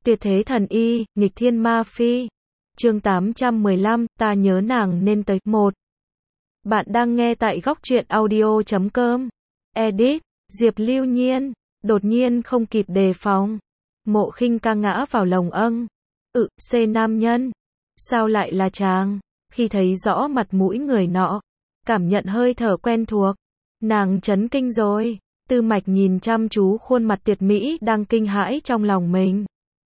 Tuyệt thế thần y, nghịch thiên ma phi. Chương 815, ta nhớ nàng nên tới. 1. Bạn đang nghe tại góc truyện audio.com. Edit, Diệp Lưu Nhiên. Đột nhiên không kịp đề phòng. Mộ Khinh Ca ngã vào lồng âng. C nam nhân. Sao lại là chàng? Khi thấy rõ mặt mũi người nọ, cảm nhận hơi thở quen thuộc, nàng chấn kinh rồi. Tư Mạch nhìn chăm chú khuôn mặt tuyệt mỹ đang kinh hãi trong lòng mình.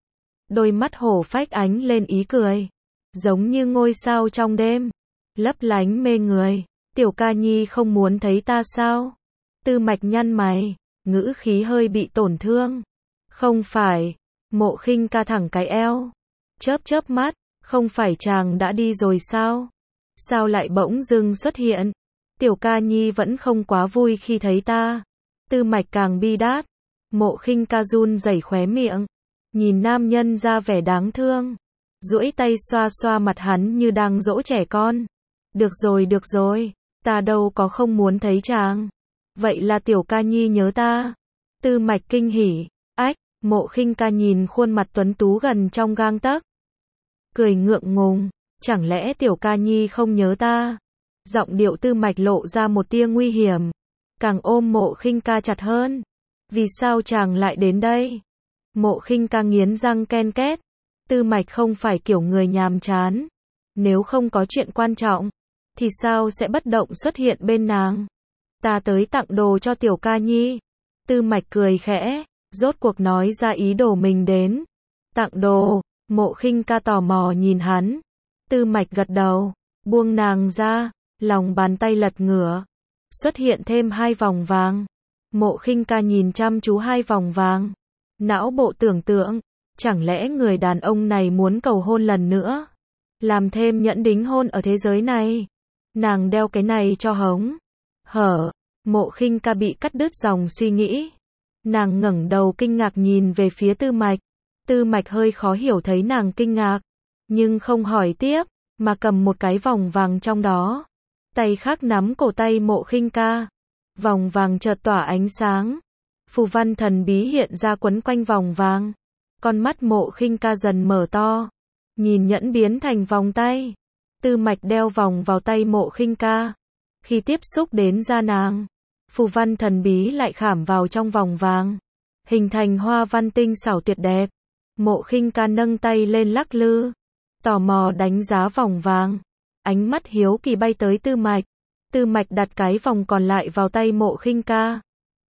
Đôi mắt hổ phách ánh lên ý cười, giống như ngôi sao trong đêm, lấp lánh mê người. Tiểu ca nhi không muốn thấy ta sao? Tư Mạch nhăn mày, ngữ khí hơi bị tổn thương. Không phải. Mộ Khinh Ca thẳng cái eo, chớp chớp mắt, không phải chàng đã đi rồi sao? Sao lại bỗng dưng xuất hiện? Tiểu ca nhi vẫn không quá vui khi thấy ta. Tư Mạch càng bi đát. Mộ Khinh Ca run rẩy khóe miệng, nhìn nam nhân ra vẻ đáng thương, duỗi tay xoa xoa mặt hắn như đang dỗ trẻ con. Được rồi, ta đâu có không muốn thấy chàng. Vậy là tiểu ca nhi nhớ ta. Tư Mạch kinh hỉ. Ách, Mộ Khinh Ca nhìn khuôn mặt tuấn tú gần trong gang tấc, cười ngượng ngùng, chẳng lẽ tiểu ca nhi không nhớ ta? Giọng điệu Tư Mạch lộ ra một tia nguy hiểm, càng ôm Mộ Khinh Ca chặt hơn. Vì sao chàng lại đến đây? Mộ Khinh Ca nghiến răng ken két. Tư Mạch không phải kiểu người nhàm chán. Nếu không có chuyện quan trọng, thì sao sẽ bất động xuất hiện bên nàng? Ta tới tặng đồ cho tiểu ca nhi. Tư Mạch cười khẽ, rốt cuộc nói ra ý đồ mình đến. Tặng đồ? Mộ Khinh Ca tò mò nhìn hắn. Tư Mạch gật đầu, buông nàng ra, lòng bàn tay lật ngửa, xuất hiện thêm 2 vòng vàng. Mộ Khinh Ca nhìn chăm chú 2 vòng vàng, não bộ tưởng tượng, chẳng lẽ người đàn ông này muốn cầu hôn lần nữa, làm thêm nhẫn đính hôn ở thế giới này. Nàng đeo cái này cho hống hở. Mộ Khinh Ca bị cắt đứt dòng suy nghĩ. Nàng ngẩng đầu kinh ngạc nhìn về phía Tư Mạch. Tư Mạch hơi khó hiểu thấy nàng kinh ngạc, nhưng không hỏi tiếp, mà cầm một cái vòng vàng trong đó, tay khác nắm cổ tay Mộ Khinh Ca. Vòng vàng chợt tỏa ánh sáng, phù văn thần bí hiện ra quấn quanh vòng vàng. Con mắt Mộ Khinh Ca dần mở to, nhìn nhẫn biến thành vòng tay. Tư Mạch đeo vòng vào tay Mộ Khinh Ca, khi tiếp xúc đến da nàng, phù văn thần bí lại khảm vào trong vòng vàng, hình thành hoa văn tinh xảo tuyệt đẹp. Mộ Khinh Ca nâng tay lên lắc lư, tò mò đánh giá vòng vàng, ánh mắt hiếu kỳ bay tới Tư Mạch. Tư Mạch đặt cái vòng còn lại vào tay Mộ Khinh Ca,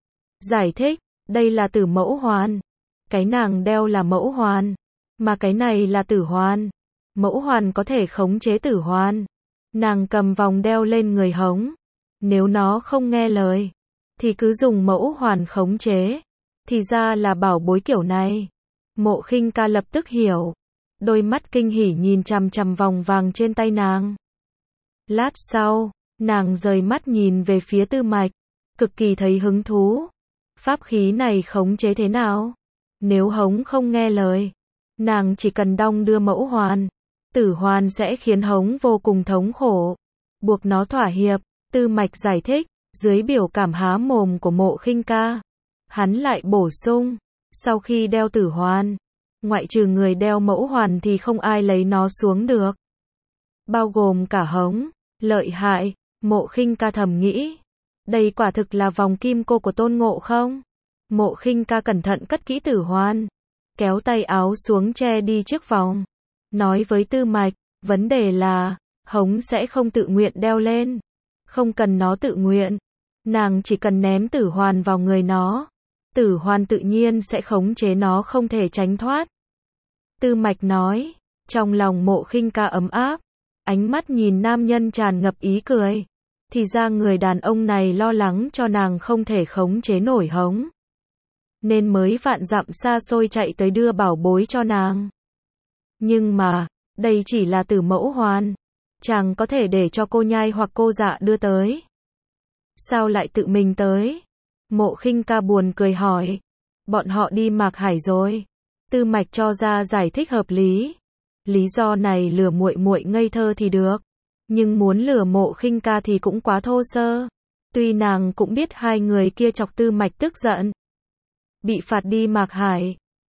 giải thích, đây là tử mẫu hoàn. Cái nàng đeo là mẫu hoàn, mà cái này là tử hoàn. Mẫu hoàn có thể khống chế tử hoàn. Nàng cầm vòng đeo lên người hống, nếu nó không nghe lời, thì cứ dùng mẫu hoàn khống chế. Thì ra là bảo bối kiểu này. Mộ Khinh Ca lập tức hiểu, đôi mắt kinh hỉ nhìn chằm chằm vòng vàng trên tay nàng. Lát sau, nàng rời mắt nhìn về phía Tư Mạch, cực kỳ thấy hứng thú. Pháp khí này khống chế thế nào? Nếu hống không nghe lời, nàng chỉ cần đong đưa mẫu hoàn, tử hoàn sẽ khiến hống vô cùng thống khổ, buộc nó thỏa hiệp. Tư Mạch giải thích, dưới biểu cảm há mồm của Mộ Khinh Ca, hắn lại bổ sung, sau khi đeo tử hoàn, ngoại trừ người đeo mẫu hoàn thì không ai lấy nó xuống được, bao gồm cả hống. Lợi hại. Mộ Khinh Ca thầm nghĩ, đây quả thực là vòng kim cô của Tôn Ngộ Không. Mộ Khinh Ca cẩn thận cất kỹ tử hoàn, kéo tay áo xuống che đi chiếc vòng, nói với Tư Mạch, vấn đề là, hống sẽ không tự nguyện đeo lên. Không cần nó tự nguyện, nàng chỉ cần ném tử hoàn vào người nó, tử hoàn tự nhiên sẽ khống chế nó không thể tránh thoát. Tư Mạch nói, trong lòng Mộ Khinh Ca ấm áp, ánh mắt nhìn nam nhân tràn ngập ý cười. Thì ra người đàn ông này lo lắng cho nàng không thể khống chế nổi hống, nên mới vạn dặm xa xôi chạy tới đưa bảo bối cho nàng. Nhưng mà, đây chỉ là tử mẫu hoàn, chàng có thể để cho cô nhai hoặc cô dạ đưa tới. Sao lại tự mình tới? Mộ Khinh Ca buồn cười hỏi. Bọn họ đi Mạc Hải rồi. Tư Mạch cho ra giải thích hợp lý. Lý do này lừa muội muội ngây thơ thì được, nhưng muốn lừa Mộ Khinh Ca thì cũng quá thô sơ. Tuy nàng cũng biết hai người kia chọc Tư Mạch tức giận, bị phạt đi Mạc Hải,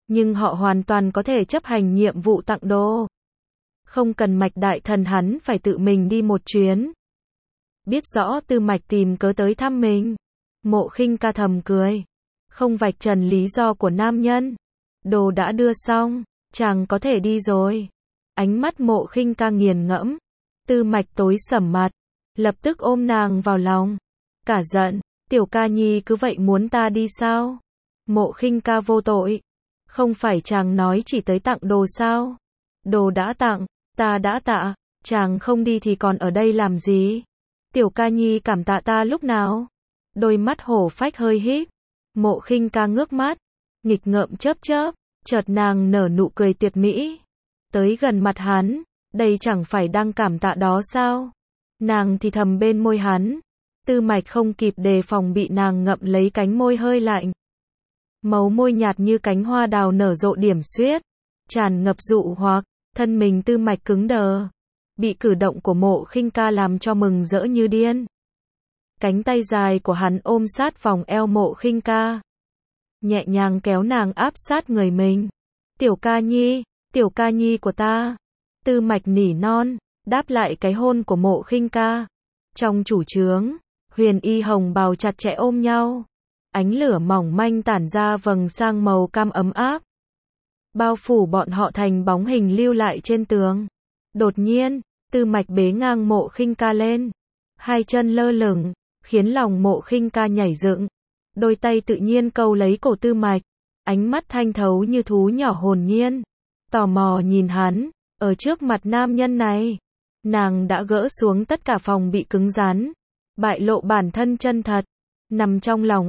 nhưng họ hoàn toàn có thể chấp hành nhiệm vụ tặng đồ. Không cần Mạch đại thần hắn phải tự mình đi một chuyến. Biết rõ Tư Mạch tìm cớ tới thăm mình, Mộ Khinh Ca thầm cười, không vạch trần lý do của nam nhân. Đồ đã đưa xong, chàng có thể đi rồi. Ánh mắt Mộ Khinh Ca nghiền ngẫm. Tư Mạch tối sầm mặt, lập tức ôm nàng vào lòng, cả giận, tiểu ca nhi cứ vậy muốn ta đi sao? Mộ Khinh Ca vô tội, không phải chàng nói chỉ tới tặng đồ sao? Đồ đã tặng, ta đã tạ, chàng không đi thì còn ở đây làm gì? Tiểu ca nhi cảm tạ ta lúc nào? Đôi mắt hổ phách hơi híp, Mộ Khinh Ca ngước mắt, nghịch ngợm chớp chớp, chợt nàng nở nụ cười tuyệt mỹ. Tới gần mặt hắn, đây chẳng phải đang cảm tạ đó sao? Nàng thì thầm bên môi hắn. Tư Mạch không kịp đề phòng bị nàng ngậm lấy cánh môi hơi lạnh. Màu môi nhạt như cánh hoa đào nở rộ điểm xuyết, tràn ngập dụ hoặc, thân mình Tư Mạch cứng đờ. Bị cử động của Mộ Khinh Ca làm cho mừng rỡ như điên. Cánh tay dài của hắn ôm sát vòng eo Mộ Khinh Ca, nhẹ nhàng kéo nàng áp sát người mình. Tiểu ca nhi của ta. Tư Mạch nỉ non, đáp lại cái hôn của Mộ Khinh Ca. Trong chủ trướng, Huyền Y hồng bào chặt chẽ ôm nhau. Ánh lửa mỏng manh tản ra vầng sang màu cam ấm áp, bao phủ bọn họ thành bóng hình lưu lại trên tường. Đột nhiên, Tư Mạch bế ngang Mộ Khinh Ca lên, hai chân lơ lửng, khiến lòng Mộ Khinh Ca nhảy dựng. Đôi tay tự nhiên câu lấy cổ Tư Mạch, ánh mắt thanh thấu như thú nhỏ hồn nhiên, tò mò nhìn hắn. Ở trước mặt nam nhân này, nàng đã gỡ xuống tất cả phòng bị cứng rắn, bại lộ bản thân chân thật, nằm trong lòng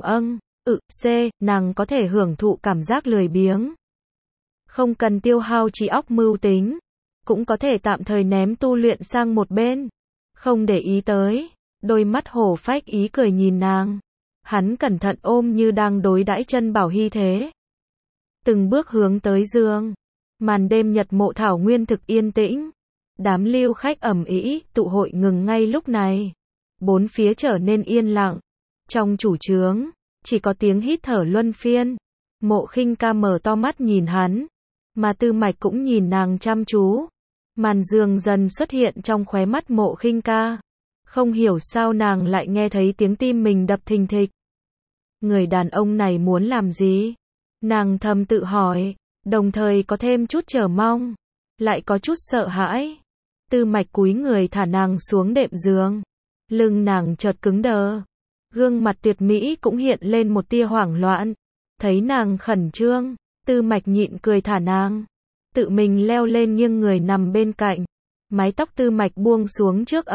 nàng có thể hưởng thụ cảm giác lười biếng. Không cần tiêu hao trí óc mưu tính, cũng có thể tạm thời ném tu luyện sang một bên, không để ý tới. Đôi mắt hổ phách ý cười nhìn nàng. Hắn cẩn thận ôm như đang đối đãi chân bảo hy thế. Từng bước hướng tới giường. Màn đêm Nhật Mộ thảo nguyên thực yên tĩnh. Đám lưu khách ầm ĩ tụ hội ngừng ngay lúc này. Bốn phía trở nên yên lặng. Trong chủ trướng, chỉ có tiếng hít thở luân phiên. Mộ Khinh Ca mở to mắt nhìn hắn, mà Tư Mạch cũng nhìn nàng chăm chú. Màn giường dần xuất hiện trong khóe mắt Mộ Khinh Ca. Không hiểu sao nàng lại nghe thấy tiếng tim mình đập thình thịch. Người đàn ông này muốn làm gì? Nàng thầm tự hỏi, đồng thời có thêm chút chờ mong, lại có chút sợ hãi. Tư Mạch cúi người thả nàng xuống đệm giường. Lưng nàng chợt cứng đờ. Gương mặt tuyệt mỹ cũng hiện lên một tia hoảng loạn. Thấy nàng khẩn trương, Tư Mạch nhịn cười thả nàng. Tự mình leo lên nghiêng người nằm bên cạnh. Mái tóc Tư Mạch buông xuống trước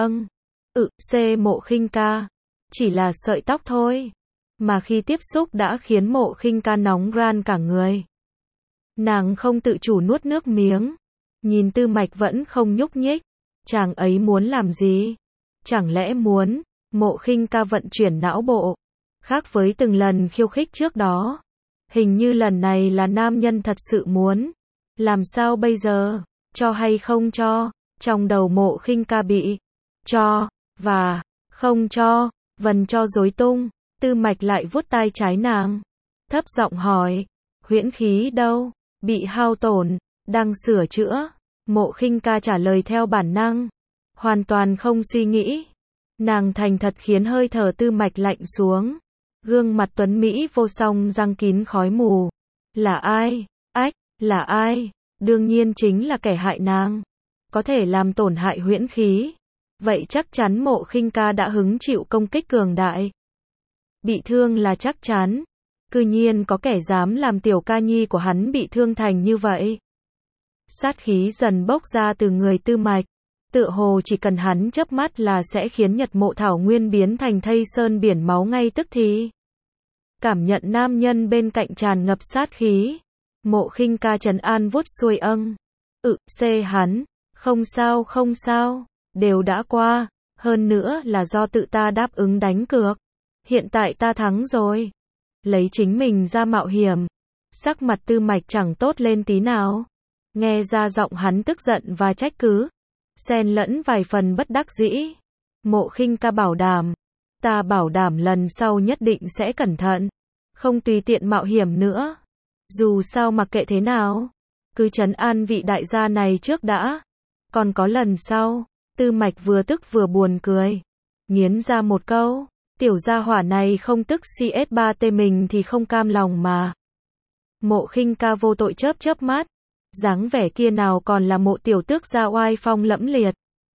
Mộ Khinh Ca. Chỉ là sợi tóc thôi, mà khi tiếp xúc đã khiến Mộ Khinh Ca nóng ran cả người. Nàng không tự chủ nuốt nước miếng. Nhìn Tư Mạch vẫn không nhúc nhích. Chàng ấy muốn làm gì? Chẳng lẽ muốn? Mộ Khinh Ca vận chuyển não bộ. Khác với từng lần khiêu khích trước đó. Hình như lần này là nam nhân thật sự muốn. Làm sao bây giờ? Cho hay không cho? Trong đầu Mộ Khinh Ca bị cho và không cho vần cho rối tung. Tư Mạch lại vuốt tai trái nàng, thấp giọng hỏi, huyễn khí đâu? Bị hao tổn, đang sửa chữa. Mộ Khinh Ca trả lời theo bản năng, hoàn toàn không suy nghĩ. Nàng thành thật khiến hơi thở Tư Mạch lạnh xuống. Gương mặt tuấn mỹ vô song răng kín khói mù. Là ai? Là ai? Đương nhiên chính là kẻ hại nàng. Có thể làm tổn hại huyễn khí. Vậy chắc chắn Mộ Khinh Ca đã hứng chịu công kích cường đại. Bị thương là chắc chắn. Cư nhiên có kẻ dám làm tiểu ca nhi của hắn bị thương thành như vậy. Sát khí dần bốc ra từ người Tư Mạch. Tựa hồ chỉ cần hắn chớp mắt là sẽ khiến Nhật Mộ thảo nguyên biến thành thây sơn biển máu ngay tức thì. Cảm nhận nam nhân bên cạnh tràn ngập sát khí. Mộ Khinh Ca trấn an vuốt xuôi hắn. Không sao. Đều đã qua. Hơn nữa là do tự ta đáp ứng đánh cược. Hiện tại ta thắng rồi. Lấy chính mình ra mạo hiểm. Sắc mặt Tư Mạch chẳng tốt lên tí nào. Nghe ra giọng hắn tức giận và trách cứ. Xen lẫn vài phần bất đắc dĩ. Mộ Khinh Ca bảo đảm. Ta bảo đảm lần sau nhất định sẽ cẩn thận. Không tùy tiện mạo hiểm nữa. Dù sao mặc kệ thế nào, cứ trấn an vị đại gia này trước đã. Còn có lần sau, Tư Mạch vừa tức vừa buồn cười. Nghiến ra một câu, tiểu gia hỏa này không tức CS3T mình thì không cam lòng mà. Mộ Khinh Ca vô tội chớp chớp mắt. Dáng vẻ kia nào còn là mộ tiểu tước gia oai phong lẫm liệt.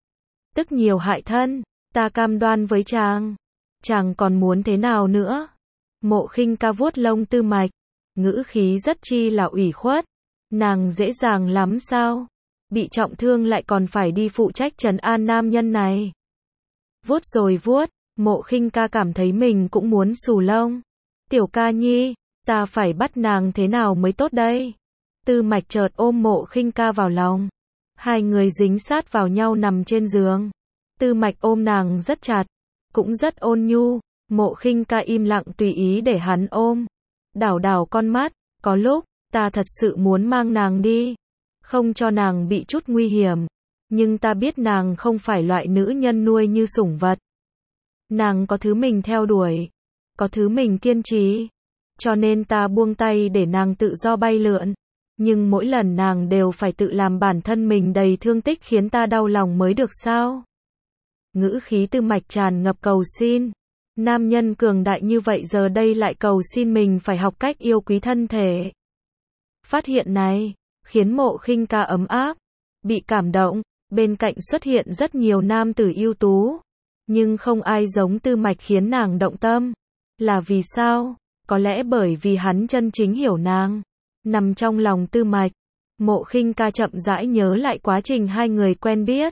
Tức nhiều hại thân, ta cam đoan với chàng. Chàng còn muốn thế nào nữa? Mộ Khinh Ca vuốt lông Tư Mạch, ngữ khí rất chi là ủy khuất. Nàng dễ dàng lắm sao? Bị trọng thương lại còn phải đi phụ trách trấn an nam nhân này. Vuốt rồi vuốt, Mộ Khinh Ca cảm thấy mình cũng muốn xù lông. Tiểu ca nhi, ta phải bắt nàng thế nào mới tốt đây? Tư Mạch chợt ôm Mộ Khinh Ca vào lòng. Hai người dính sát vào nhau nằm trên giường. Tư Mạch ôm nàng rất chặt, cũng rất ôn nhu. Mộ Khinh Ca im lặng tùy ý để hắn ôm. Đảo đảo con mắt, có lúc, ta thật sự muốn mang nàng đi. Không cho nàng bị chút nguy hiểm. Nhưng ta biết nàng không phải loại nữ nhân nuôi như sủng vật. Nàng có thứ mình theo đuổi. Có thứ mình kiên trì. Cho nên ta buông tay để nàng tự do bay lượn. Nhưng mỗi lần nàng đều phải tự làm bản thân mình đầy thương tích khiến ta đau lòng mới được sao? Ngữ khí Tư Mạch tràn ngập cầu xin. Nam nhân cường đại như vậy giờ đây lại cầu xin mình phải học cách yêu quý thân thể. Phát hiện này, khiến Mộ Khinh Ca ấm áp, bị cảm động, bên cạnh xuất hiện rất nhiều nam tử ưu tú. Nhưng không ai giống Tư Mạch khiến nàng động tâm. Là vì sao? Có lẽ bởi vì hắn chân chính hiểu nàng. Nằm trong lòng Tư Mạch, Mộ Khinh Ca chậm rãi nhớ lại quá trình hai người quen biết.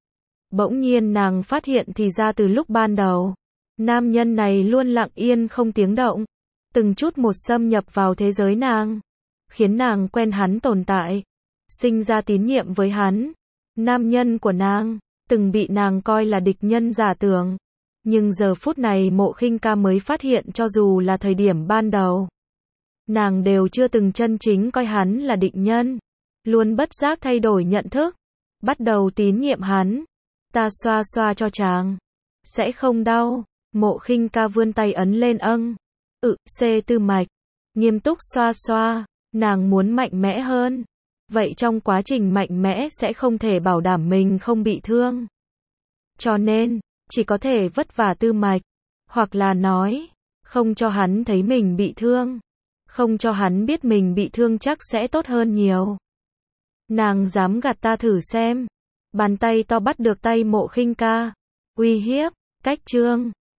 Bỗng nhiên nàng phát hiện thì ra từ lúc ban đầu, nam nhân này luôn lặng yên không tiếng động, từng chút một xâm nhập vào thế giới nàng, khiến nàng quen hắn tồn tại, sinh ra tín nhiệm với hắn. Nam nhân của nàng, từng bị nàng coi là địch nhân giả tưởng. Nhưng giờ phút này Mộ Khinh Ca mới phát hiện cho dù là thời điểm ban đầu, nàng đều chưa từng chân chính coi hắn là địch nhân, luôn bất giác thay đổi nhận thức, bắt đầu tín nhiệm hắn. Ta xoa xoa cho chàng, sẽ không đau. Mộ Khinh Ca vươn tay ấn lên Tư Mạch, nghiêm túc xoa xoa, nàng muốn mạnh mẽ hơn. Vậy trong quá trình mạnh mẽ sẽ không thể bảo đảm mình không bị thương. Cho nên, chỉ có thể vất vả Tư Mạch, hoặc là nói, không cho hắn thấy mình bị thương. Không cho hắn biết mình bị thương chắc sẽ tốt hơn nhiều. Nàng dám gạt ta thử xem. Bàn tay to bắt được tay Mộ Khinh Ca. Uy hiếp, cách trương.